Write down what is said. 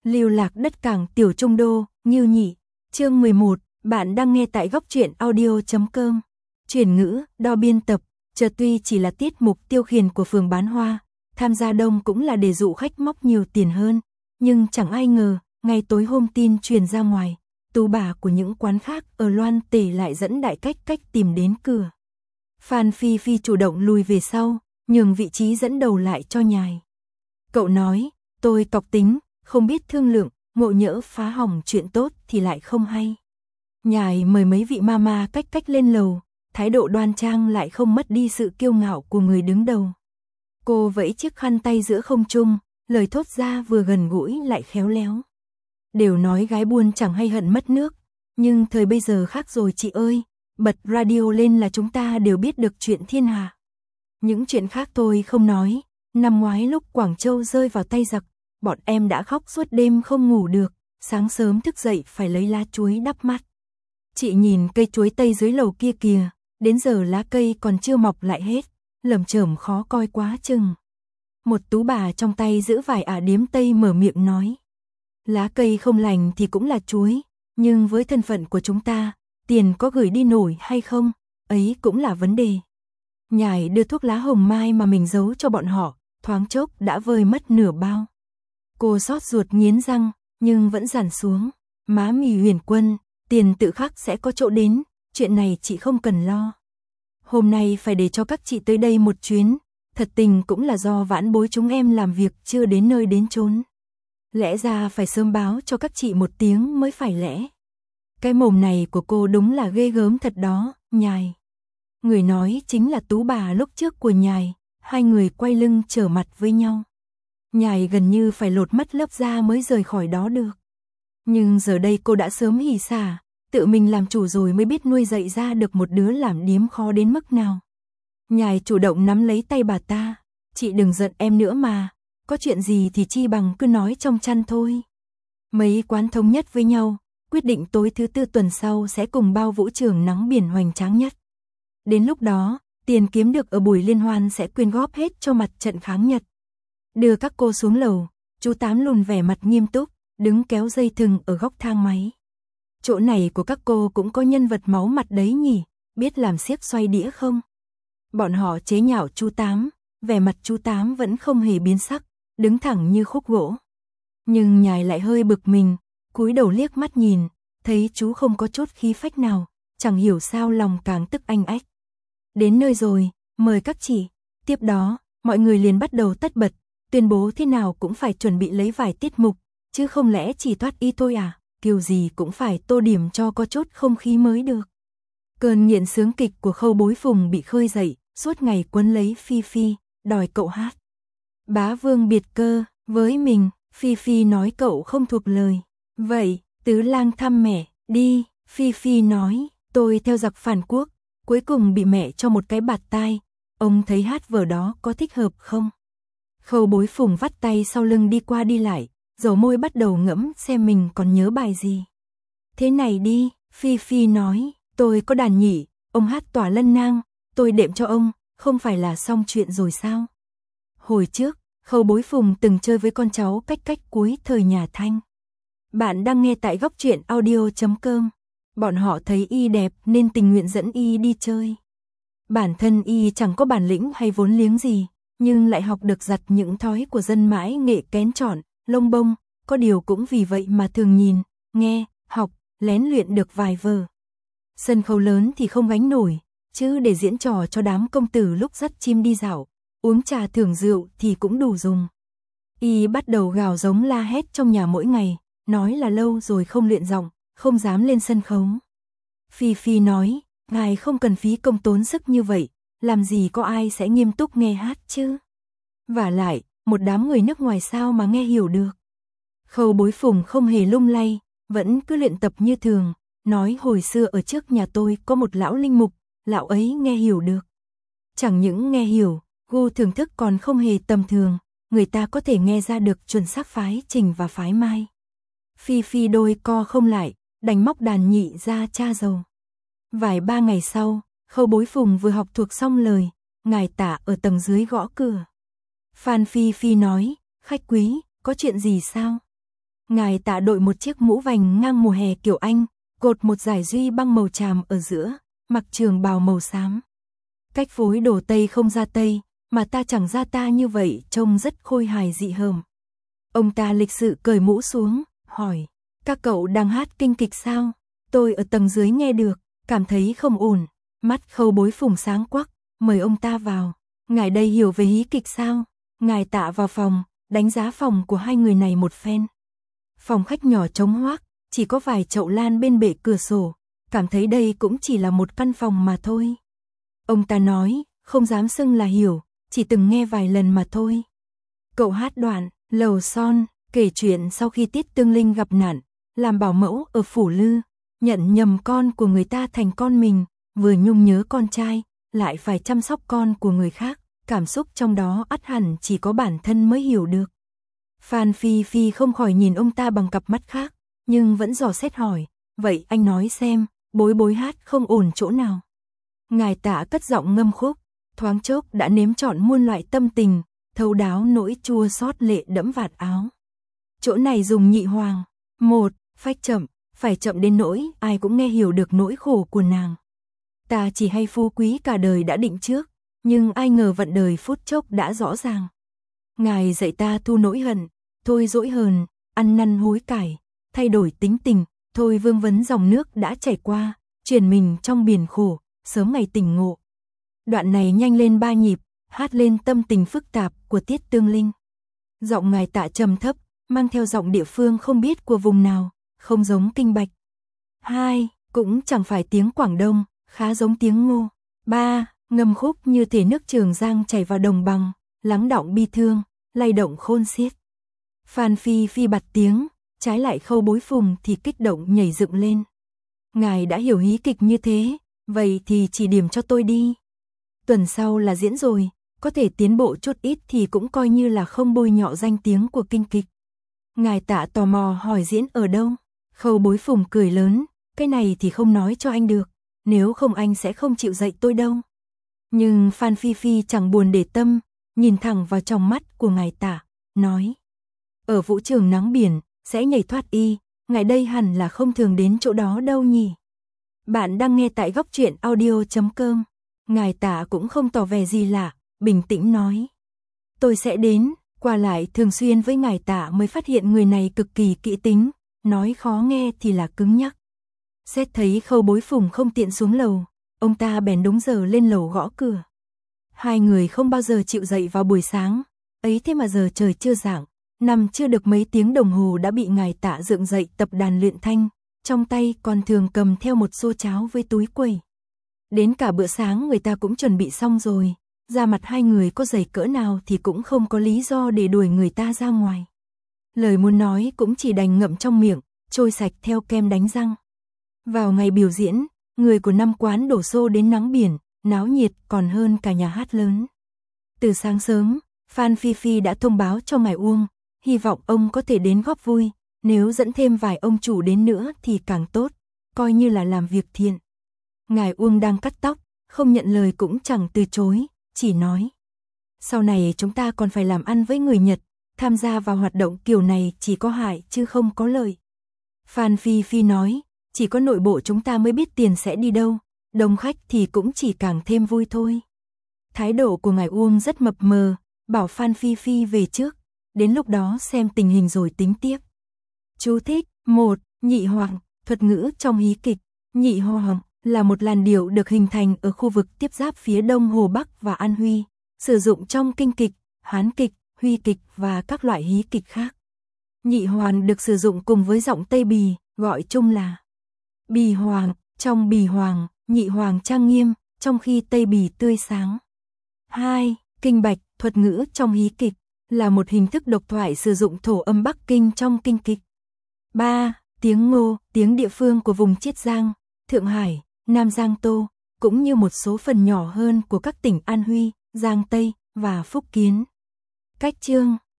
Lưu lạc đất cảng tiểu trung đô, Ngưu Nhị. Chương 11, bạn đang nghe tại góc truyện audio.com. Chuyển ngữ, đo biên tập, chợt tuy chỉ là tiết mục tiêu khiển của phường bán hoa, tham gia đông cũng là để dụ khách móc nhiều tiền hơn, nhưng chẳng ai ngờ, ngay tối hôm tin truyền ra ngoài, tú bà của những quán khác ở Loan Tể lại dẫn đại cách tìm đến cửa. Phan Phi Phi chủ động lùi về sau, nhường vị trí dẫn đầu lại cho Nhài. Cậu nói, tôi cọc tính, không biết thương lượng, ngộ nhỡ phá hỏng chuyện tốt thì lại không hay. Nhài mời mấy vị mama cách lên lầu, thái độ đoan trang lại không mất đi sự kiêu ngạo của người đứng đầu. Cô vẫy chiếc khăn tay giữa không trung, lời thốt ra vừa gần gũi lại khéo léo. Đều nói gái buôn chẳng hay hận mất nước, nhưng thời bây giờ khác rồi chị ơi, bật radio lên là chúng ta đều biết được chuyện thiên hạ. Những chuyện khác tôi không nói, năm ngoái lúc Quảng Châu rơi vào tay giặc, bọn em đã khóc suốt đêm không ngủ được, sáng sớm thức dậy phải lấy lá chuối đắp mắt. Chị nhìn cây chuối tây dưới lầu kia kìa, đến giờ lá cây còn chưa mọc lại hết, lởm chởm khó coi quá chừng. Một tú bà trong tay giữ vài ả điếm tây mở miệng nói. Lá cây không lành thì cũng là chuối, nhưng với thân phận của chúng ta, tiền có gửi đi nổi hay không, ấy cũng là vấn đề. Nhài đưa thuốc lá hồng mai mà mình giấu cho bọn họ, thoáng chốc đã vơi mất nửa bao. Cô xót ruột nghiến răng, nhưng vẫn dằn xuống. Má mì Huyền Quân, tiền tự khắc sẽ có chỗ đến, chuyện này chị không cần lo. Hôm nay phải để cho các chị tới đây một chuyến, thật tình cũng là do vãn bối chúng em làm việc chưa đến nơi đến chốn. Lẽ ra phải sớm báo cho các chị một tiếng mới phải lẽ. Cái mồm này của cô đúng là ghê gớm thật đó, Nhài. Người nói chính là tú bà lúc trước của Nhài, hai người quay lưng trở mặt với nhau. Nhài gần như phải lột mất lớp da mới rời khỏi đó được. Nhưng giờ đây cô đã sớm hỉ xả, tự mình làm chủ rồi mới biết nuôi dạy ra được một đứa làm điếm khó đến mức nào. Nhài chủ động nắm lấy tay bà ta, chị đừng giận em nữa mà, có chuyện gì thì chi bằng cứ nói trong chăn thôi. Mấy quán thống nhất với nhau, quyết định tối thứ tư tuần sau sẽ cùng bao vũ trường nắng biển hoành tráng nhất. Đến lúc đó, tiền kiếm được ở buổi liên hoan sẽ quyên góp hết cho mặt trận kháng Nhật. Đưa các cô xuống lầu, chú Tám lùn vẻ mặt nghiêm túc, đứng kéo dây thừng ở góc thang máy. Chỗ này của các cô cũng có nhân vật máu mặt đấy nhỉ, biết làm xiếc xoay đĩa không? Bọn họ chế nhạo chú Tám, vẻ mặt chú Tám vẫn không hề biến sắc, đứng thẳng như khúc gỗ. Nhưng Nhài lại hơi bực mình, cúi đầu liếc mắt nhìn, thấy chú không có chút khí phách nào, chẳng hiểu sao lòng càng tức anh ách. Đến nơi rồi, mời các chị. Tiếp đó, mọi người liền bắt đầu tất bật, tuyên bố thế nào cũng phải chuẩn bị lấy vài tiết mục, chứ không lẽ chỉ thoát y thôi à, kiểu gì cũng phải tô điểm cho có chút không khí mới được. Cơn nghiện sướng kịch của Khâu Bối Phùng bị khơi dậy, suốt ngày quấn lấy Phi Phi, đòi cậu hát. Bá Vương biệt cơ, với mình, Phi Phi nói cậu không thuộc lời. Vậy, Tứ Lang thăm mẹ, đi, Phi Phi nói, tôi theo giặc phản quốc, cuối cùng bị mẹ cho một cái bạt tai, ông thấy hát vở đó có thích hợp không? Khâu Bối Phùng vắt tay sau lưng đi qua đi lại, dầu môi bắt đầu ngẫm xem mình còn nhớ bài gì. Thế này đi, Phi Phi nói, tôi có đàn nhỉ, ông hát Tỏa Lân Nang, tôi đệm cho ông, không phải là xong chuyện rồi sao? Hồi trước, Khâu Bối Phùng từng chơi với con cháu cách cuối thời nhà Thanh. Bạn đang nghe tại góc truyện audio.com. Bọn họ thấy y đẹp nên tình nguyện dẫn y đi chơi. Bản thân y chẳng có bản lĩnh hay vốn liếng gì, nhưng lại học được giặt những thói của dân mãi nghệ kén chọn, lông bông, có điều cũng vì vậy mà thường nhìn, nghe, học, lén luyện được vài vở. Sân khấu lớn thì không gánh nổi, chứ để diễn trò cho đám công tử lúc dắt chim đi dạo, uống trà thưởng rượu thì cũng đủ dùng. Y bắt đầu gào giống la hét trong nhà mỗi ngày, nói là lâu rồi không luyện giọng, không dám lên sân khấu. Phi Phi nói, ngài không cần phí công tốn sức như vậy, làm gì có ai sẽ nghiêm túc nghe hát chứ. Vả lại, một đám người nước ngoài sao mà nghe hiểu được. Khâu Bối Phùng không hề lung lay, vẫn cứ luyện tập như thường, nói hồi xưa ở trước nhà tôi có một lão linh mục, lão ấy nghe hiểu được. Chẳng những nghe hiểu, gu thưởng thức còn không hề tầm thường, người ta có thể nghe ra được chuẩn xác phái Trình và phái Mai. Phi Phi đôi co không lại, đành móc đàn nhị ra tra dầu. Vài ba ngày sau, Khâu Bối Phùng vừa học thuộc xong lời, ngài Tả ở tầng dưới gõ cửa. Phan Phi Phi nói, khách quý, có chuyện gì sao? Ngài Tạ đội một chiếc mũ vành ngang mùa hè kiểu Anh, cột một dải duy băng màu tràm ở giữa, mặc trường bào màu xám. Cách phối đồ Tây không ra Tây, mà ta chẳng ra ta như vậy trông rất khôi hài dị hợm. Ông ta lịch sự cởi mũ xuống, hỏi, các cậu đang hát kinh kịch sao? Tôi ở tầng dưới nghe được, cảm thấy không ổn. Mắt Khâu Bối Phùng sáng quắc, mời ông ta vào. Ngài đây hiểu về hí kịch sao? Ngài Tạ vào phòng, đánh giá phòng của hai người này một phen. Phòng khách nhỏ trống hoác, chỉ có vài chậu lan bên bệ cửa sổ, cảm thấy đây cũng chỉ là một căn phòng mà thôi. Ông ta nói, không dám xưng là hiểu, chỉ từng nghe vài lần mà thôi. Cậu hát đoạn, Lầu Son, kể chuyện sau khi Tiết Tương Linh gặp nạn, làm bảo mẫu ở Phủ Lư, nhận nhầm con của người ta thành con mình, vừa nhung nhớ con trai, lại phải chăm sóc con của người khác, cảm xúc trong đó ắt hẳn chỉ có bản thân mới hiểu được. Phan Phi Phi không khỏi nhìn ông ta bằng cặp mắt khác, nhưng vẫn dò xét hỏi, vậy anh nói xem, Bối Bối hát không ổn chỗ nào? Ngài Tạ cất giọng ngâm khúc, thoáng chốc đã nếm trọn muôn loại tâm tình, thấu đáo nỗi chua xót lệ đẫm vạt áo. Chỗ này dùng nhị hoàng, một, phách chậm, phải chậm đến nỗi ai cũng nghe hiểu được nỗi khổ của nàng. Ta chỉ hay phú quý cả đời đã định trước, nhưng ai ngờ vận đời phút chốc đã rõ ràng. Ngài dạy ta thu nỗi hận, thôi dỗi hờn, ăn năn hối cải, thay đổi tính tình, thôi vương vấn dòng nước đã chảy qua, chuyển mình trong biển khổ, sớm ngày tỉnh ngộ. Đoạn này nhanh lên 3 nhịp, hát lên tâm tình phức tạp của Tiết Tương Linh. Giọng Ngài Tạ trầm thấp, mang theo giọng địa phương không biết của vùng nào, không giống Kinh Bạch. 2, cũng chẳng phải tiếng Quảng Đông, khá giống tiếng Ngô. 3, ngâm khúc như thể nước Trường Giang chảy vào đồng bằng, lắng đọng bi thương, lay động khôn xiết. Phan Phi Phi bật tiếng, trái lại Khâu Bối Phùng thì kích động nhảy dựng lên. Ngài đã hiểu hí kịch như thế, vậy thì chỉ điểm cho tôi đi. Tuần sau là diễn rồi, có thể tiến bộ chút ít thì cũng coi như là không bôi nhọ danh tiếng của kinh kịch. Ngài Tạ tò mò hỏi diễn ở đâu? Khâu Bối Phùng cười lớn, cái này thì không nói cho anh được, nếu không anh sẽ không chịu dạy tôi đâu. Nhưng Phan Phi Phi chẳng buồn để tâm, nhìn thẳng vào trong mắt của Ngài Tạ, nói. Ở vũ trường nắng biển, sẽ nhảy thoát y, ngài đây hẳn là không thường đến chỗ đó đâu nhỉ. Bạn đang nghe tại Góc Truyện Audio.com. Ngài Tạ cũng không tỏ vẻ gì lạ, bình tĩnh nói. Tôi sẽ đến, qua lại thường xuyên với Ngài Tạ mới phát hiện người này cực kỳ kỹ tính, nói khó nghe thì là cứng nhắc. Xét thấy Khâu Bối Phùng không tiện xuống lầu, ông ta bèn đúng giờ lên lầu gõ cửa. Hai người không bao giờ chịu dậy vào buổi sáng, ấy thế mà giờ trời chưa rạng, nằm chưa được mấy tiếng đồng hồ đã bị Ngài Tạ dựng dậy tập đàn luyện thanh, trong tay còn thường cầm theo một xô cháo với túi quẩy. Đến cả bữa sáng người ta cũng chuẩn bị xong rồi, da mặt hai người có dày cỡ nào thì cũng không có lý do để đuổi người ta ra ngoài. Lời muốn nói cũng chỉ đành ngậm trong miệng, trôi sạch theo kem đánh răng. Vào ngày biểu diễn, người của năm quán đổ xô đến nắng biển, náo nhiệt còn hơn cả nhà hát lớn. Từ sáng sớm, Phan Phi Phi đã thông báo cho Ngài Uông, hy vọng ông có thể đến góp vui, nếu dẫn thêm vài ông chủ đến nữa thì càng tốt, coi như là làm việc thiện. Ngài Uông đang cắt tóc, không nhận lời cũng chẳng từ chối, chỉ nói. Sau này chúng ta còn phải làm ăn với người Nhật, tham gia vào hoạt động kiểu này chỉ có hại chứ không có lợi. Phan Phi Phi nói, chỉ có nội bộ chúng ta mới biết tiền sẽ đi đâu, đông khách thì cũng chỉ càng thêm vui thôi. Thái độ của Ngài Uông rất mập mờ, bảo Phan Phi Phi về trước, đến lúc đó xem tình hình rồi tính tiếp. Chú thích, 1. Nhị hoàng, thuật ngữ trong hí kịch. Nhị hoàng là một làn điệu được hình thành ở khu vực tiếp giáp phía đông Hồ Bắc và An Huy, sử dụng trong kinh kịch, Hán kịch, Huy kịch và các loại hí kịch khác. Nhị hoàng được sử dụng cùng với giọng Tây Bì, gọi chung là Bì hoàng. Trong Bì hoàng, nhị hoàng trang nghiêm, trong khi Tây Bì tươi sáng. 2. Kinh Bạch, thuật ngữ trong hí kịch, là một hình thức độc thoại sử dụng thổ âm Bắc Kinh trong kinh kịch. 3. Tiếng Ngô, tiếng địa phương của vùng Chiết Giang, Thượng Hải, Nam Giang Tô, cũng như một số phần nhỏ hơn của các tỉnh An Huy, Giang Tây và Phúc Kiến. Cách chương